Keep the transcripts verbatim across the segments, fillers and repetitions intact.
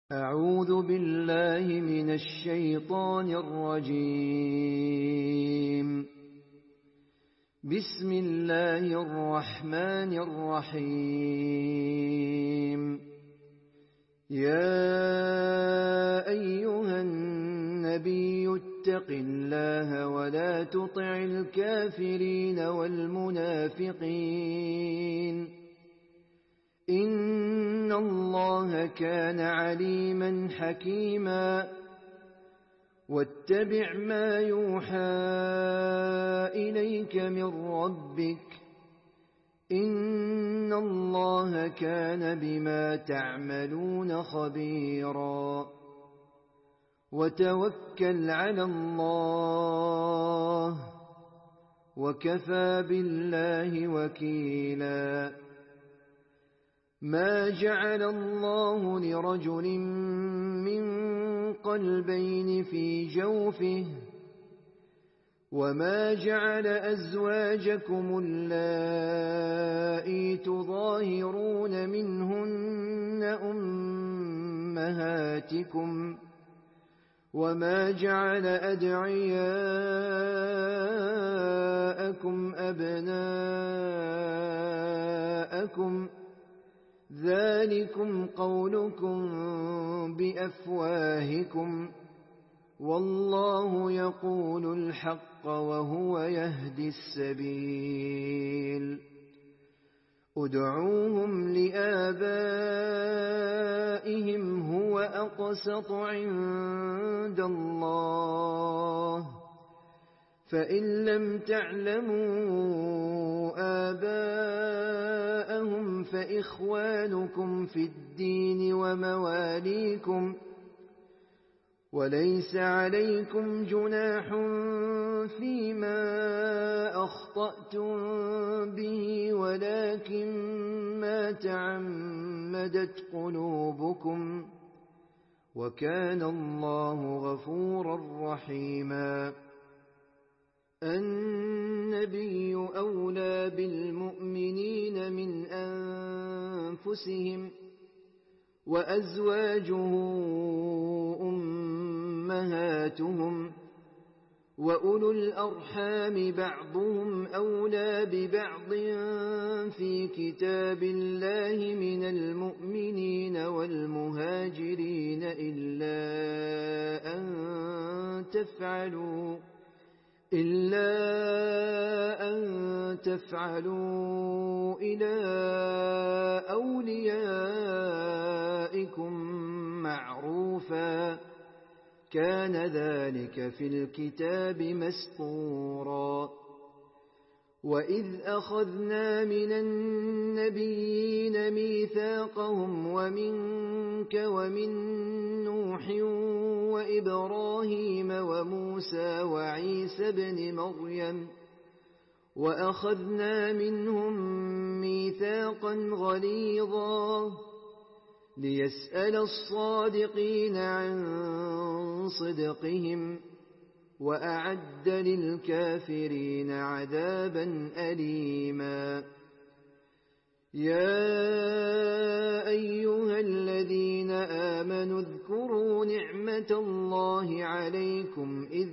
أعوذ بالله من الشيطان الرجيم. بسم الله الرحمن الرحيم. يا أيها النبي اتق الله ولا تطع الكافرين والمنافقين إن الله كان عليما حكيما. واتبع ما يوحى إليك من ربك إن الله كان بما تعملون خبيرا. وتوكل على الله وكفى بالله وكيلا. ما جعل الله لرجل من قلبين في جوفه وما جعل أزواجكم اللائي تظاهرون منهن أمهاتكم وما جعل أدعياءكم أبناءكم ذلكم قولكم بأفواهكم والله يقول الحق وهو يهدي السبيل. ادعوهم لآبائهم هو أقسط عند الله فإن لم تعلموا آباءهم فإخوانكم في الدين ومواليكم وليس عليكم جناح فيما أخطأتم به ولكن ما تعمدت قلوبكم وكان الله غفورا رحيما. النبي أولى بالمؤمنين من أنفسهم وأزواجه أمهاتهم وأولو الأرحام بعضهم أولى ببعض في كتاب الله من المؤمنين والمهاجرين إلا أن تفعلوا إلا أن تفعلوا إلى أوليائكم معروفا كان ذلك في الكتاب مسطورا. وإذ أخذنا من النبيين ميثاقهم ومنك ومن نوح وإبراهيم وموسى وعيسى بن مريم وأخذنا منهم ميثاقا غليظا ليسأل الصادقين عن صدقهم وأعد للكافرين عذابا أليما. يا أيها الذين آمنوا اذكروا نعمة الله عليكم إذ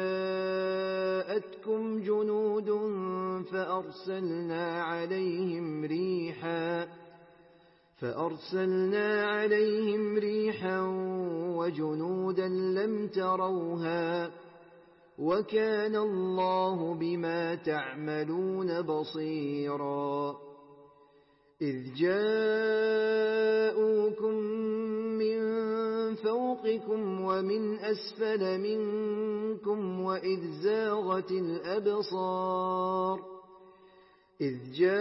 جاءتكم جنود فأرسلنا عليهم ريحا فأرسلنا عليهم ريحا وجنودا لم تروها وكان الله بما تعملون بصيرا. إذ جاءوكم من فوقكم ومن أسفل منكم وإذ زاغت الأبصار إذ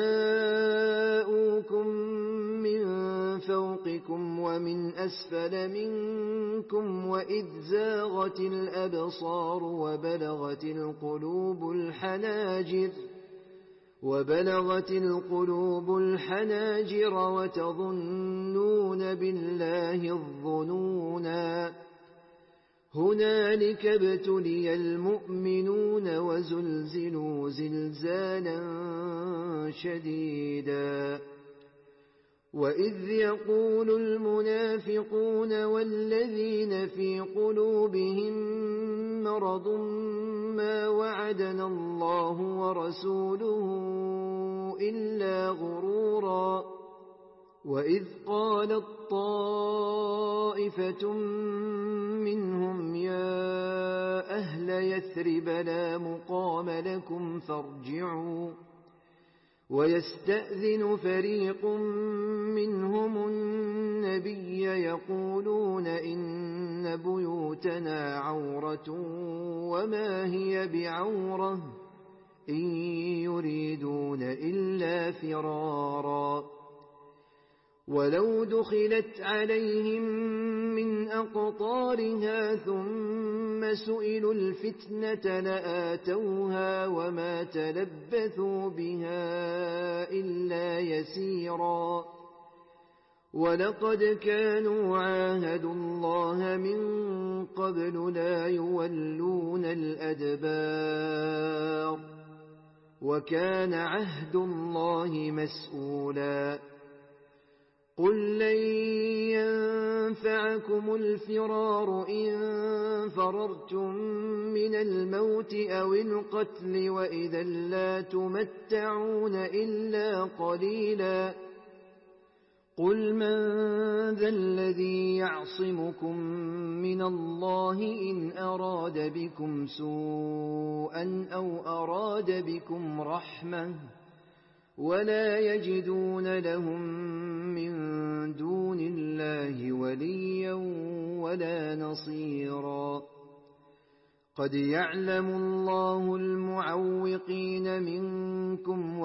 جاءوكم من فوقكم ومن أسفل منكم وإذ زاغت الأبصار وبلغت القلوب الحناجر وبلغت القلوب الحناجر وتظنون بالله الظنونا هنالك ابتلي المؤمنون وزلزلوا زلزالا شديدا وإذ يقول المنافقون والذين في قلوبهم مرض ما وعدنا الله ورسوله إلا غرورا وإذ قالت طائفة منهم يا أهل يثرب لا مقام لكم فارجعوا ويستأذن فريق منهم النبي يقولون إن بيوتنا عورة وما هي بعورة إن يريدون إلا فرارا ولو دخلت عليهم من أقطارها ثم سئلوا الفتنة لآتوها وما تلبثوا بها إلا يسيرا ولقد كانوا عاهدوا الله من قبل لا يولون الأدبار وكان عهد الله مسؤولا قل لن ينفعكم الفرار إن فررتم من الموت أو القتل وإذا لا تمتعون إلا قليلا قل من ذا الذي يعصمكم من الله إن أراد بكم سوءا أو أراد بكم رحمة ولا يجدون لهم من دون الله وليا ولا نصيرا قد يعلم الله المعوقين منكم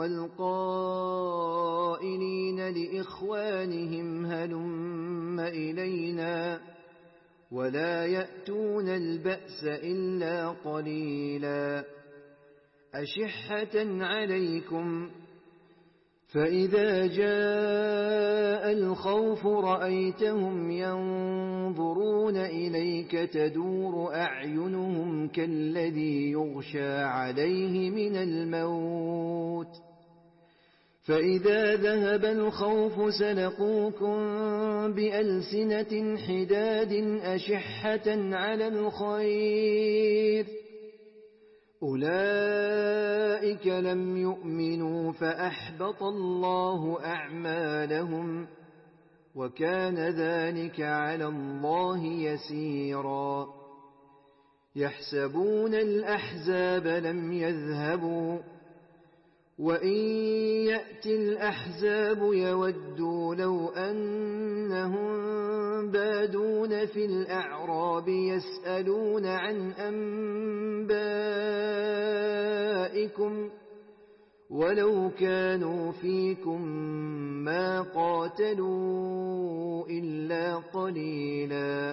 والقائلين لإخوانهم هلم إلينا ولا يأتون البأس إلا قليلا أشحة عليكم فإذا جاء الخوف رأيتهم ينظرون إليك تدور أعينهم كالذي يغشى عليه من الموت فإذا ذهب الخوف سلقوكم بألسنة حداد أشحة على الخير أولئك لم يؤمنوا فأحبط الله أعمالهم وكان ذلك على الله يسيرا يحسبون الأحزاب لم يذهبوا وإن يأتي الأحزاب يودوا لو أنهم بادون في الأعراب يسألون عن أنبائكم ولو كانوا فيكم ما قاتلوا إلا قليلا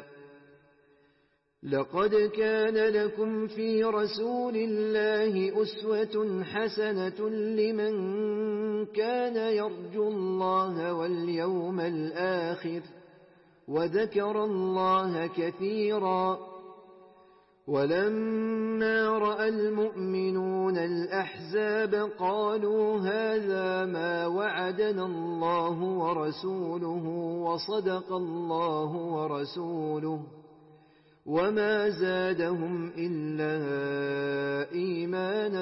لقد كان لكم في رسول الله أسوة حسنة لمن كان يرجو الله واليوم الآخر وذكر الله كثيرا ولما رأى المؤمنون الأحزاب قالوا هذا ما وعدنا الله ورسوله وصدق الله ورسوله وما زادهم إلا إيمانا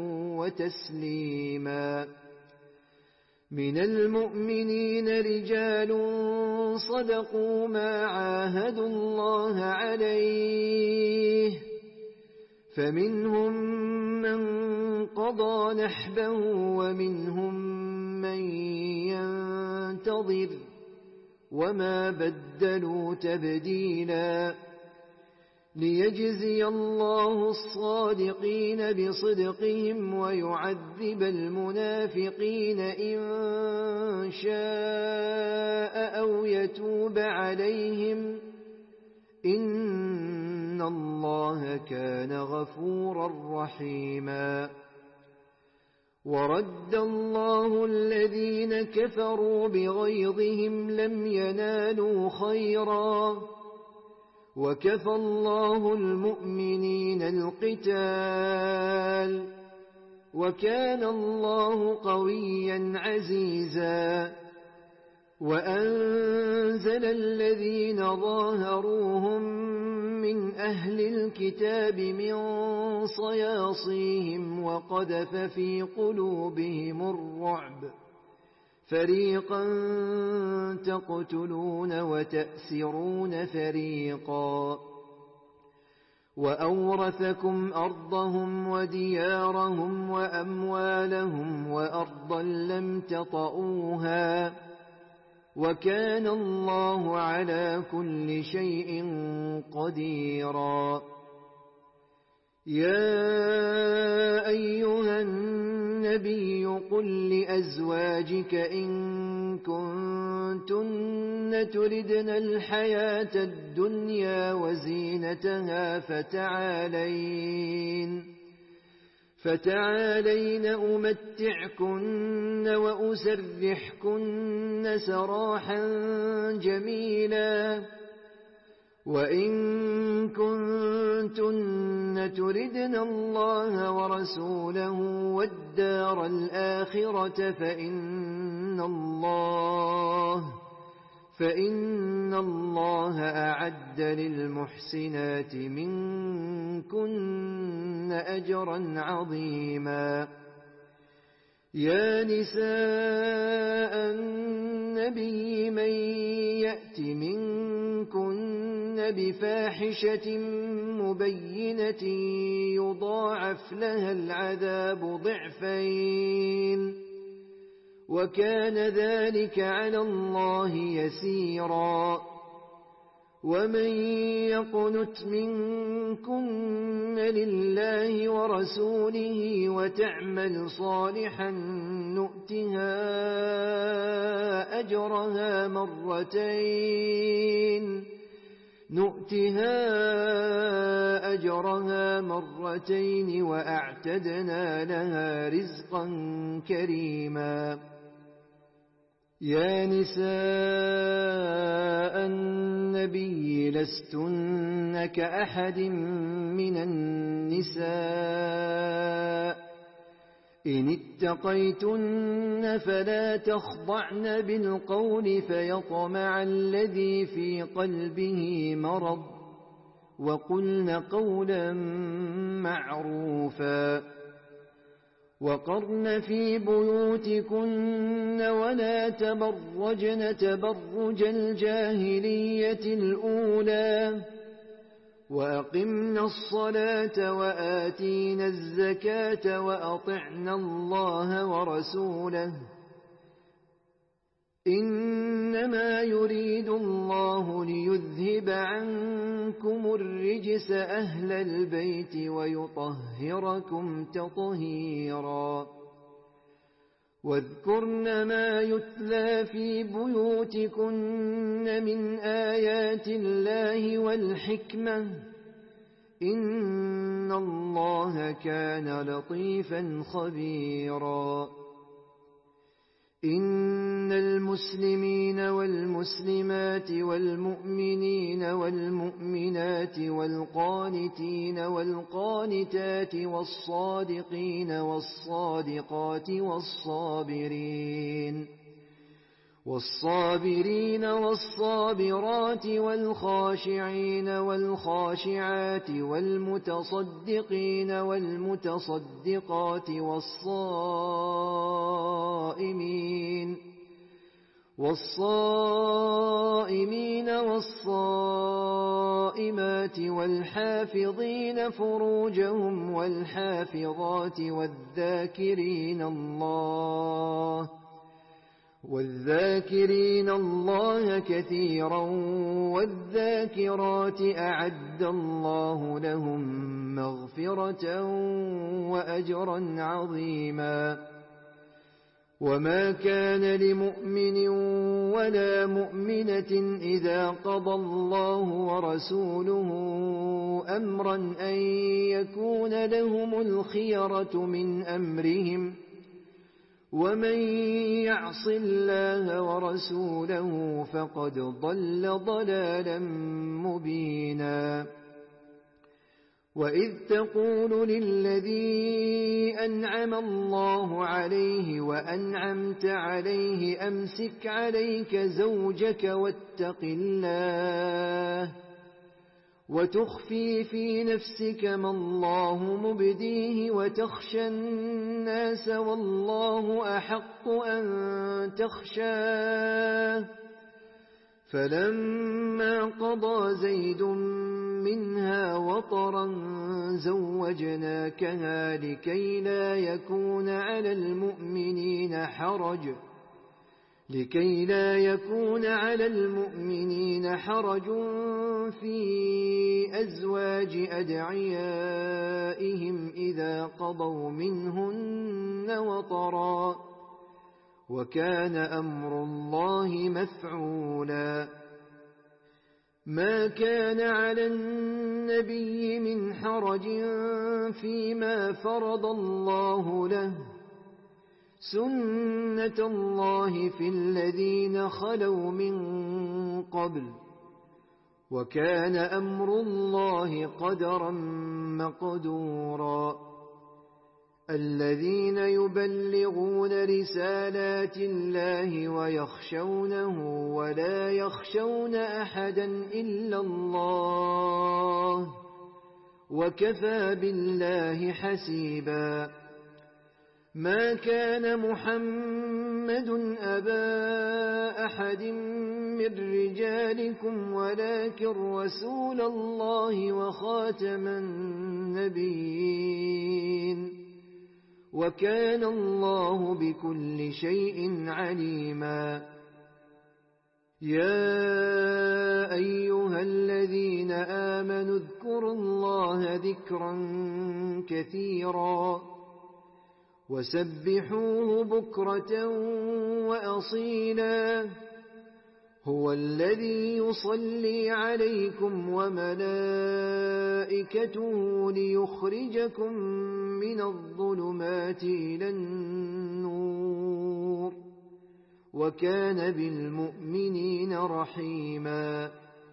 وتسليما من المؤمنين رجال صدقوا ما عاهدوا الله عليه فمنهم من قضى نحبه ومنهم من ينتظر وما بدلوا تبديلا ليجزي الله الصادقين بصدقهم ويعذب المنافقين إن شاء أو يتوب عليهم إن الله كان غفورا رحيما ورد الله الذين كفروا بغيظهم لم ينالوا خيرا وكفى الله المؤمنين القتال وكان الله قويا عزيزا وأنزل الذين ظاهروهم من أهل الكتاب من صياصيهم وقذف في قلوبهم الرعب فريقا تقتلون وتأسرون فريقا وأورثكم أرضهم وديارهم وأموالهم وأرضا لم تطئوها وكان الله على كل شيء قديرا. يا أيها النبي قل لأزواجك إن كنتن تردن الحياة الدنيا وزينتها فتعالين فتعالين أمتعكن وأسرحكن سراحا جميلا وإن كنتن تردن الله ورسوله والدار الآخرة فإن الله فإن الله أعد للمحسنات منكن أجرا عظيما. يا نساء النبي من يأت منكن بفاحشة مبينة يضاعف لها العذاب ضعفين وكان ذلك على الله يسيرا. ومن يقنت منكن لله ورسوله وتعمل صالحا نؤتها أجرها مرتين نؤتها أجرها مرتين وأعتدنا لها رزقا كريما. يا نساء النبي لستن كأحد من النساء إن اتقيتن فلا تخضعن بالقول فيطمع الذي في قلبه مرض وقلن قولا معروفا وقرن في بيوتكن ولا تبرجن تبرج الجاهلية الأولى وأقمنا الصلاة وآتينا الزكاة وأطعنا الله ورسوله إنما يريد الله ليذهب عنكم الرجس أهل البيت ويطهركم تطهيرا. واذكرن ما يتلى في بيوتكن من آيات الله والحكمة إن الله كان لطيفا خبيرا. إن المسلمين والمسلمات والمؤمنين والمؤمنات والقانتين والقانتات والصادقين والصادقات والصابرين والصابرين والصابرات والخاشعين والخاشعات والمتصدقين والمتصدقات والصائمين والصائمين والصائمات والحافظين فروجهم والحافظات والذاكرين الله والذاكرين الله كثيرا والذاكرات أعد الله لهم مغفرة وأجرا عظيما. وما كان لمؤمن ولا مؤمنة إذا قضى الله ورسوله أمرا أن يكون لهم الخيرة من أمرهم ومن يعص الله ورسوله فقد ضل ضلالا مبينا. وإذ تقول للذي أنعم الله عليه وأنعمت عليه أمسك عليك زوجك واتق الله وتخفي في نفسك ما الله مبديه وتخشى الناس والله أحق أن تخشاه فلما قضى زيد منها وطرا زوجناكها لكي لا يكون على المؤمنين حرج لكي لا يكون على المؤمنين حرج في أزواج أدعيائهم إذا قضوا منهن وطرا وكان أمر الله مفعولا ما كان على النبي من حرج فيما فرض الله له سنة الله في الذين خلوا من قبل وكان أمر الله قدرا مقدورا الذين يبلغون رسالات الله ويخشونه ولا يخشون أحدا إلا الله وكفى بالله حسيبا ما كان محمد أبا أحد من رجالكم ولكن رسول الله وخاتم النبيين وكان الله بكل شيء عليما يا أيها الذين آمنوا اذكروا الله ذكرا كثيرا وسبحوه بكرة وأصيلا هو الذي يصلي عليكم وملائكته ليخرجكم من الظلمات إلى النور وكان بالمؤمنين رحيما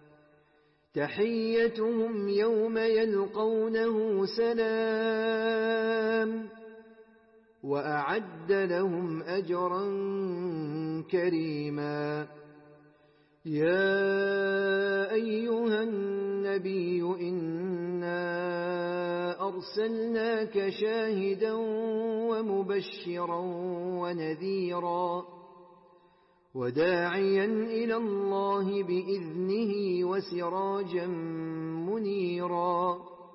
تحيتهم يوم يلقونه سلام وأعد لهم أجرا كريما يا أيها النبي إنا أرسلناك شاهدا ومبشرا ونذيرا وداعيا إلى الله بإذنه وسراجا منيرا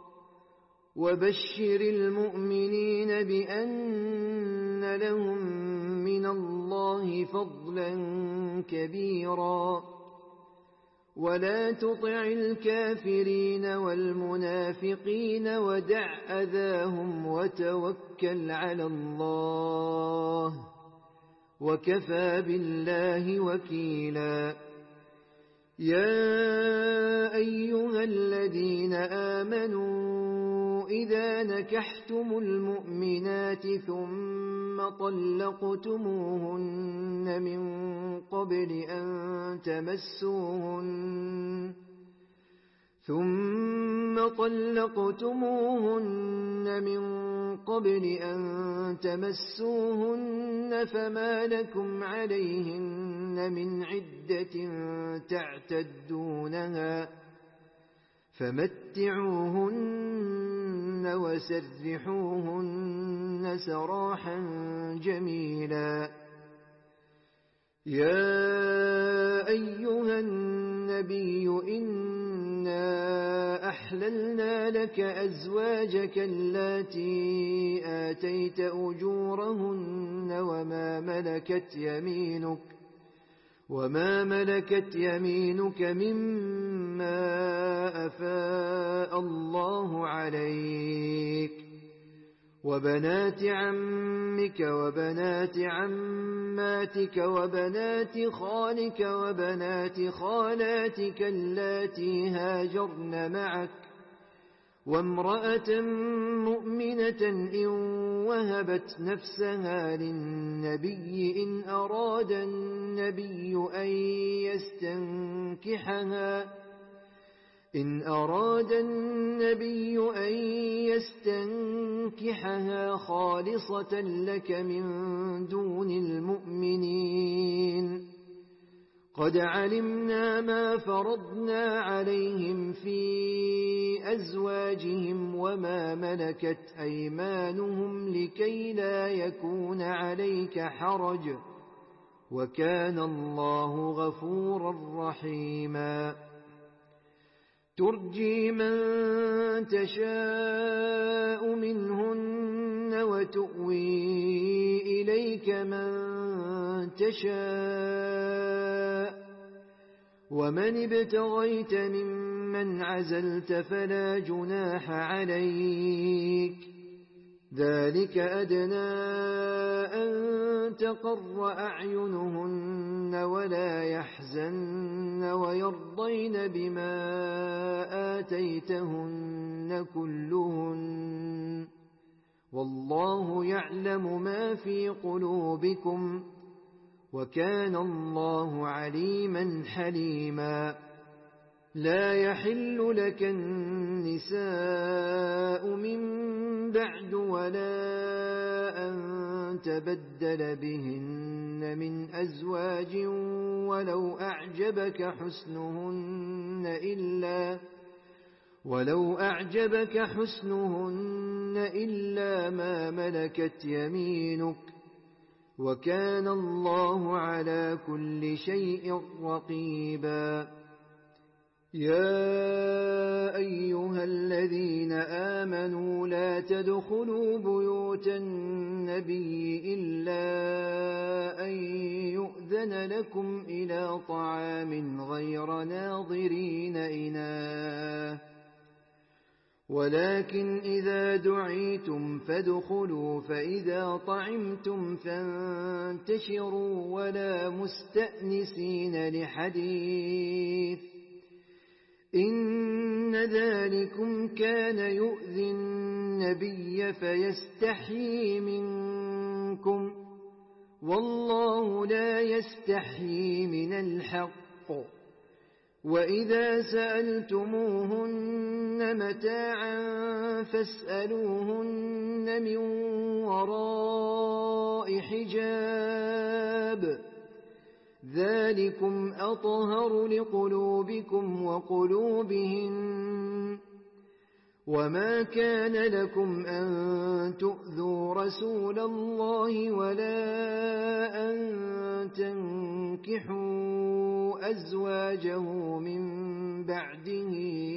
وبشر المؤمنين بأن لهم من الله فضلا كبيرا ولا تطع الكافرين والمنافقين ودع أذاهم وتوكل على الله وكفى بالله وكيلا يا أيها الذين آمنوا إذا نكحتم المؤمنات ثم طلقتموهن من قبل أن تمسوهن ثم طلقتموهن من قبل أن تمسوهن فما لكم عليهن من عدة تعتدونها فمتعوهن وسرحوهن سراحا جميلا يا أيها النبي إنا أحللنا لك أزواجك اللاتي آتيت أجورهن وما ملكت يمينك وما ملكت يمينك مما أفاء الله عليك وبنات عمك وبنات عماتك وبنات خالك وبنات خالاتك اللاتي هاجرن معك وامرأة مؤمنة إن وهبت نفسها للنبي إن أراد النبي أن يستنكحها إن أراد النبي أن يستنكحها خالصة لك من دون المؤمنين قد علمنا ما فرضنا عليهم في أزواجهم وما ملكت أيمانهم لكي لا يكون عليك حرج وكان الله غفورا رحيما ترجي من تشاء منهن وتؤوي إليك من تشاء ومن ابتغيت ممن عزلت فلا جناح عليك ذلك أدنى أن تقر أعينهن ولا يحزن ويرضين بما آتيتهن كلهن والله يعلم ما في قلوبكم وكان الله عليما حليما لا يحل لك النساء من بعد ولا أن تبدل بهن من أزواج ولو أعجبك حسنهن إلا ولو أعجبك حسنهن إلا ما ملكت يمينك وكان الله على كل شيء رقيبا يا أيها الذين آمنوا لا تدخلوا بيوت النبي إلا أن يؤذن لكم إلى طعام غير ناظرين إناه ولكن إذا دعيتم فادخلوا فإذا طعمتم فانتشروا ولا مستأنسين لحديث إن ذلكم كان يؤذي النبي فيستحيي منكم والله لا يستحيي من الحق وإذا سألتموهن متاعا فاسألوهن من وراء حجاب ذلكم أطهر لقلوبكم وقلوبهن وما كان لكم أن تؤذوا رسول الله ولا أن تنكحوا أزواجه من بعده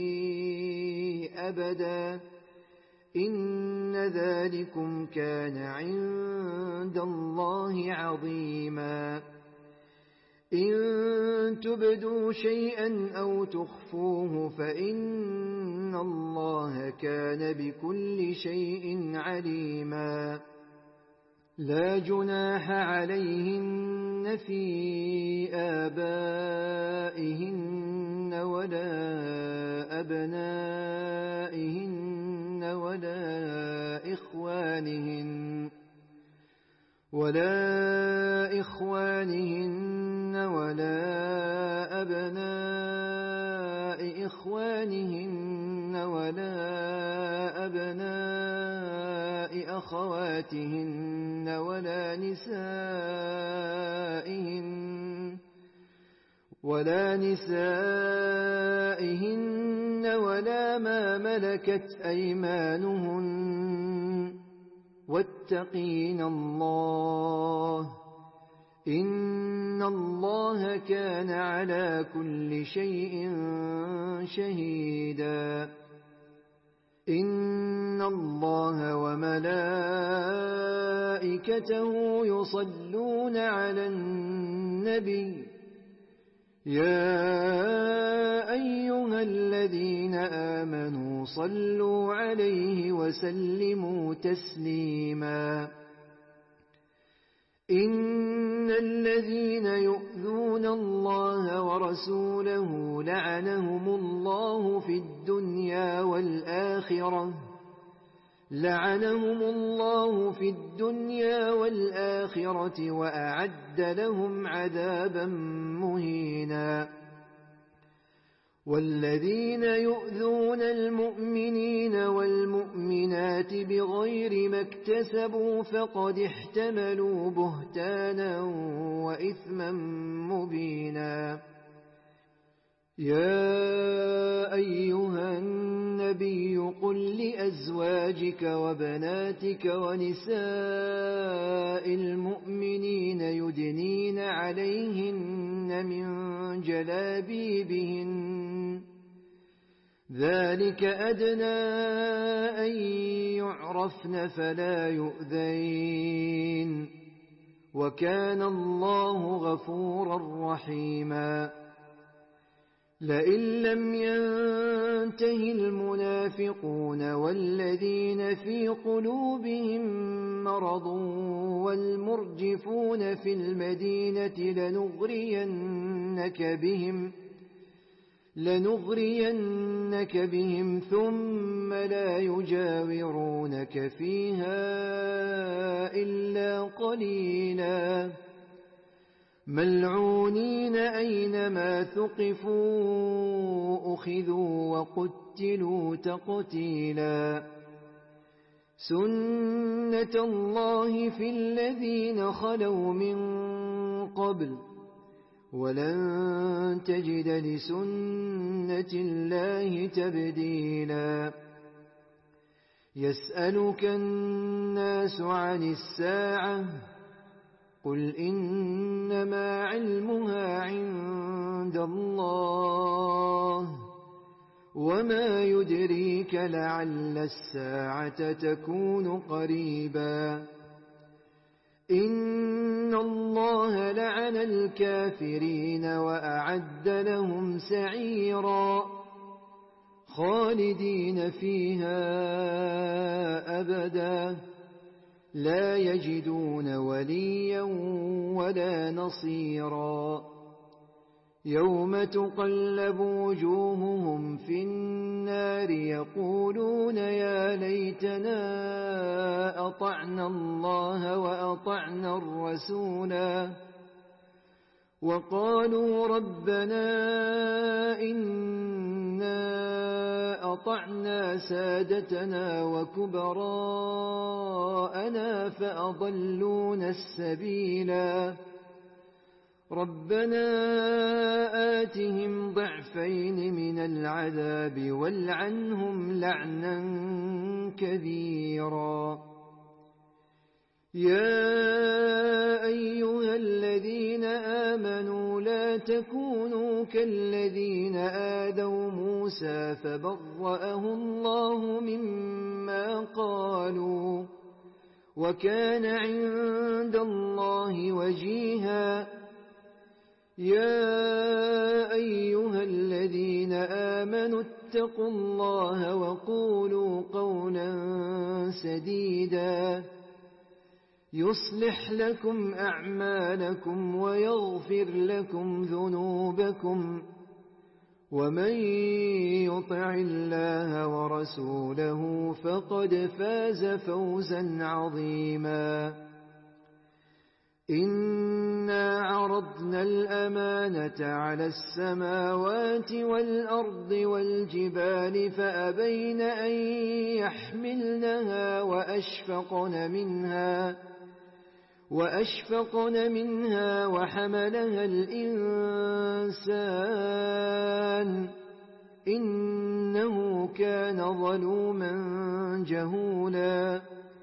أبدا إن ذلكم كان عند الله عظيما إن تبدوا شيئا أو تخفوه فإن الله كان بكل شيء عليما لا جناح عليهن في آبائهن ولا أبنائهن ولا إخوانهن ولا إخوانهن ولا أبناء إخوانهن ولا أبناء أخواتهن ولا نسائهن ولا نسائهن ولا ما ملكت أيمانهن واتقين الله إن الله كان على كل شيء شهيدا إن الله وملائكته يصلون على النبي يا أيها الذين آمنوا صلوا عليه وسلموا تسليما إن الذين يؤذون الله ورسوله لعنهم الله في الدنيا والآخرة لعنهم الله في الدنيا والآخرة وأعد لهم عذابا مهينا والذين يؤذون المؤمنين والمؤمنات بغير ما اكتسبوا فقد احتملوا بهتانا وإثما مبينا. يا أيها النبي قل لأزواجك وبناتك ونساء المؤمنين يدنين عليهن من جلابيبهن ذلك أدنى أن يعرفن فلا يؤذين وكان الله غفورا رحيما. لئن لم ينته المنافقون والذين في قلوبهم مرض والمرجفون في المدينة لنغرينك بهم لنغرينك بهم ثم لا يجاورونك فيها إلا قليلا ملعونين أينما ثقفوا أخذوا وقتلوا تقتيلا. سنة الله في الذين خلوا من قبل ولن تجد لسنة الله تبديلا. يسألك الناس عن الساعة قل إنما علمها عند الله وما يدريك لعل الساعة تكون قريبا. إن الله لعن الكافرين وأعد لهم سعيرا خالدين فيها أبدا لا يجدون وليا ولا نصيرا. يوم تقلب وجوههم في النار يقولون يا ليتنا أطعنا الله وأطعنا الرسولا وقالوا ربنا إنا أطعنا سادتنا وكبراءنا فأضلونا السبيلا ربنا آتهم ضعفين من العذاب والعنهم لعنا كبيرا. يا أيها الذين آمنوا لا تكونوا كالذين آذوا موسى فبرأه الله مما قالوا وكان عند الله وجيها. يا أيها الذين آمنوا اتقوا الله وقولوا قولا سديدا يصلح لكم أعمالكم ويغفر لكم ذنوبكم ومن يطع الله ورسوله فقد فاز فوزا عظيما. إنا عرضنا الأمانة على السماوات والأرض والجبال فأبين أن يحملنها وأشفقن منها وأشفقن منها وحملها الإنسان إنه كان ظلوما جهولا.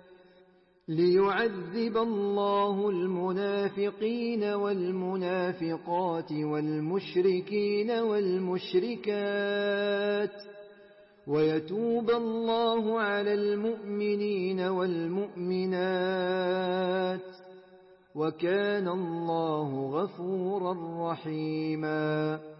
ليعذب الله المنافقين والمنافقات والمشركين والمشركات ويتوب الله على المؤمنين والمؤمنات وكان الله غفورا رحيما.